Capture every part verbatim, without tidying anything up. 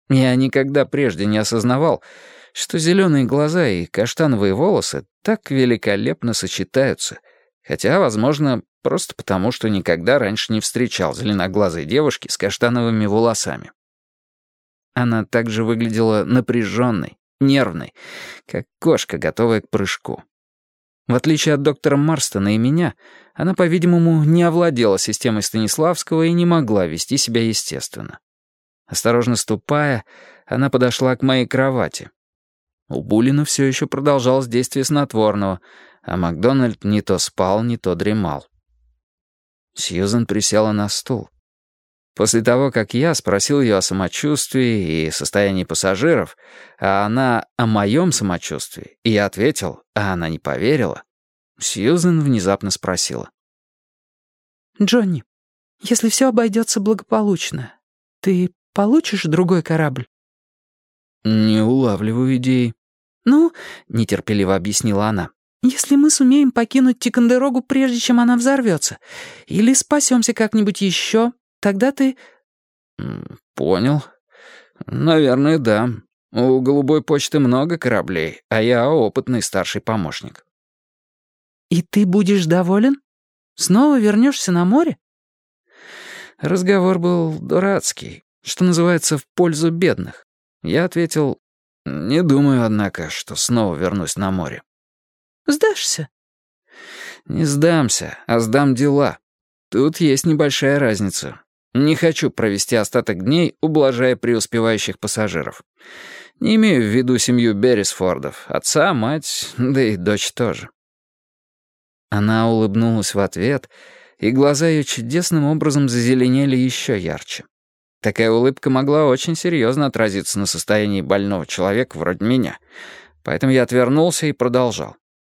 Я никогда прежде не осознавал, что зеленые глаза и каштановые волосы так великолепно сочетаются, хотя, возможно, просто потому, что никогда раньше не встречал зеленоглазой девушки с каштановыми волосами. Она также выглядела напряженной, нервной, как кошка, готовая к прыжку. В отличие от доктора Марстона и меня, она, по-видимому, не овладела системой Станиславского и не могла вести себя естественно. Осторожно ступая, она подошла к моей кровати. У Булина все еще продолжалось действие снотворного, а Макдональд не то спал, не то дремал. Сьюзен присела на стул. После того, как я спросил ее о самочувствии и состоянии пассажиров, а она о моем самочувствии, и я ответил, а она не поверила, Сьюзен внезапно спросила. «Джонни, если все обойдется благополучно, ты получишь другой корабль?» «Не улавливаю идеи». «Ну, — нетерпеливо объяснила она, — если мы сумеем покинуть Тикандерогу, прежде чем она взорвется, или спасемся как-нибудь еще, тогда ты...» «Понял. Наверное, да. У голубой почты много кораблей, а я опытный старший помощник». «И ты будешь доволен? Снова вернешься на море?» Разговор был дурацкий, что называется, в пользу бедных. Я ответил, не думаю, однако, что снова вернусь на море. «Сдашься?» «Не сдамся, а сдам дела. Тут есть небольшая разница. Не хочу провести остаток дней, ублажая преуспевающих пассажиров. Не имею в виду семью Беррисфордов, отца, мать, да и дочь тоже». Она улыбнулась в ответ, и глаза ее чудесным образом зазеленели еще ярче. Такая улыбка могла очень серьезно отразиться на состоянии больного человека вроде меня, поэтому я отвернулся и продолжал.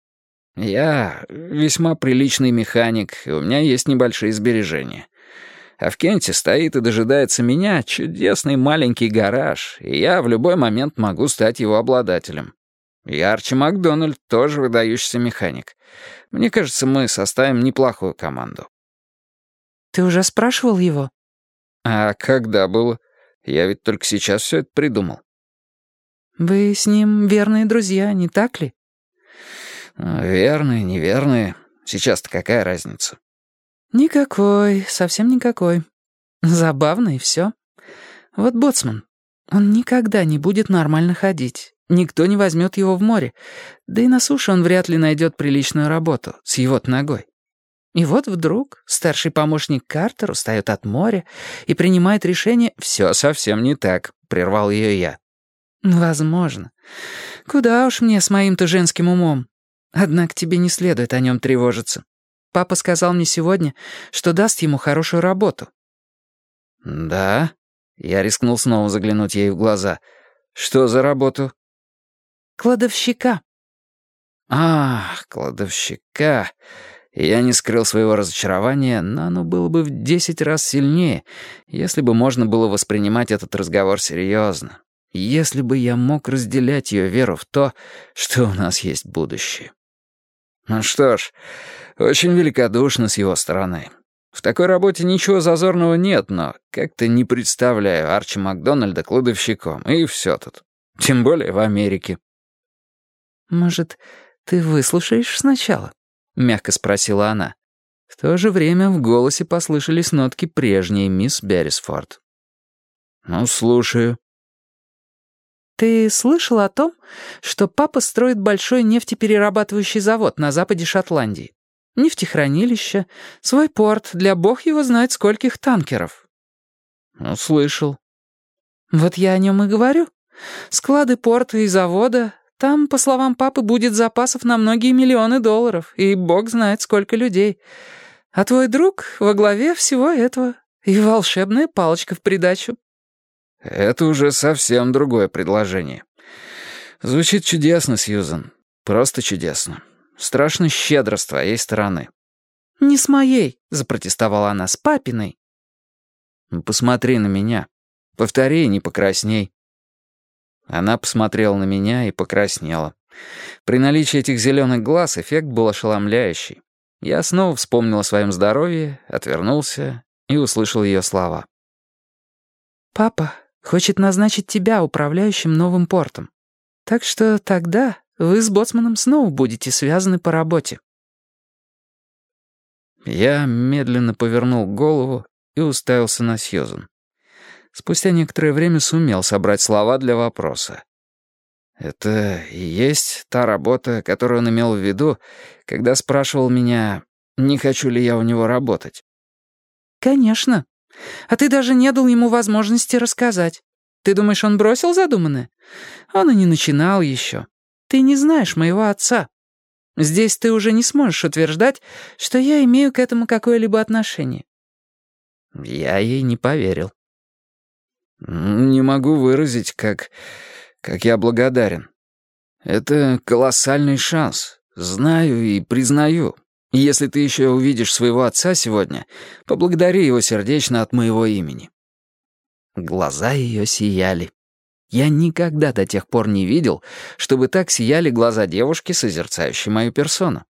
«Я весьма приличный механик, и у меня есть небольшие сбережения. А в Кенте стоит и дожидается меня чудесный маленький гараж, и я в любой момент могу стать его обладателем. И Арчи Макдональд тоже выдающийся механик. Мне кажется, мы составим неплохую команду». «Ты уже спрашивал его?» «А когда было? Я ведь только сейчас все это придумал». «Вы с ним верные друзья, не так ли?» «Верные, неверные. Сейчас-то какая разница?» «Никакой, совсем никакой. Забавно и все. Вот боцман, он никогда не будет нормально ходить. Никто не возьмет его в море. Да и на суше он вряд ли найдет приличную работу с его-то ногой. И вот вдруг старший помощник Картер устает от моря и принимает решение... «Все совсем не так», — прервал ее я. «Возможно. Куда уж мне с моим-то женским умом. Однако тебе не следует о нем тревожиться. Папа сказал мне сегодня, что даст ему хорошую работу». «Да?» — я рискнул снова заглянуть ей в глаза. «Что за работу?» «Кладовщика». «Ах, кладовщика...» Я не скрыл своего разочарования, но оно было бы в десять раз сильнее, если бы можно было воспринимать этот разговор серьезно, если бы я мог разделять ее веру в то, что у нас есть будущее. Ну что ж, очень великодушно с его стороны. В такой работе ничего зазорного нет, но как-то не представляю Арчи Макдональда кладовщиком, и все тут. Тем более в Америке. «Может, ты выслушаешь сначала?» — мягко спросила она. В то же время в голосе послышались нотки прежней мисс Беррисфорд. «Ну, слушаю». «Ты слышал о том, что папа строит большой нефтеперерабатывающий завод на западе Шотландии? Нефтехранилище, свой порт для бог его знает скольких танкеров». «Ну, слышал». «Вот я о нем и говорю. Склады порта и завода... Там, по словам папы, будет запасов на многие миллионы долларов, и бог знает сколько людей. А твой друг во главе всего этого, и волшебная палочка в придачу». «Это уже совсем другое предложение. Звучит чудесно, Сьюзен. Просто чудесно. Страшно щедро с твоей стороны». «Не с моей», — запротестовала она, — «с папиной». «Посмотри на меня. Повтори, не покрасней». Она посмотрела на меня и покраснела. При наличии этих зеленых глаз эффект был ошеломляющий. Я снова вспомнил о своем здоровье, отвернулся и услышал ее слова. «Папа Хочет назначить тебя управляющим новым портом. Так что тогда вы с боцманом снова будете связаны по работе». Я медленно повернул голову и уставился на Сьюзан. Спустя некоторое время сумел собрать слова для вопроса. «Это и есть та работа, которую он имел в виду, когда спрашивал меня, не хочу ли я у него работать?» «Конечно. А ты даже не дал ему возможности рассказать. Ты думаешь, он бросил задуманное? Он и не начинал еще. Ты не знаешь моего отца. Здесь ты уже не сможешь утверждать, что я имею к этому какое-либо отношение». Я ей не поверил. «Не могу выразить, как... как я благодарен. Это колоссальный шанс. Знаю и признаю. Если ты еще увидишь своего отца сегодня, поблагодари его сердечно от моего имени». Глаза ее сияли. Я никогда до тех пор не видел, чтобы так сияли глаза девушки, созерцающей мою персону.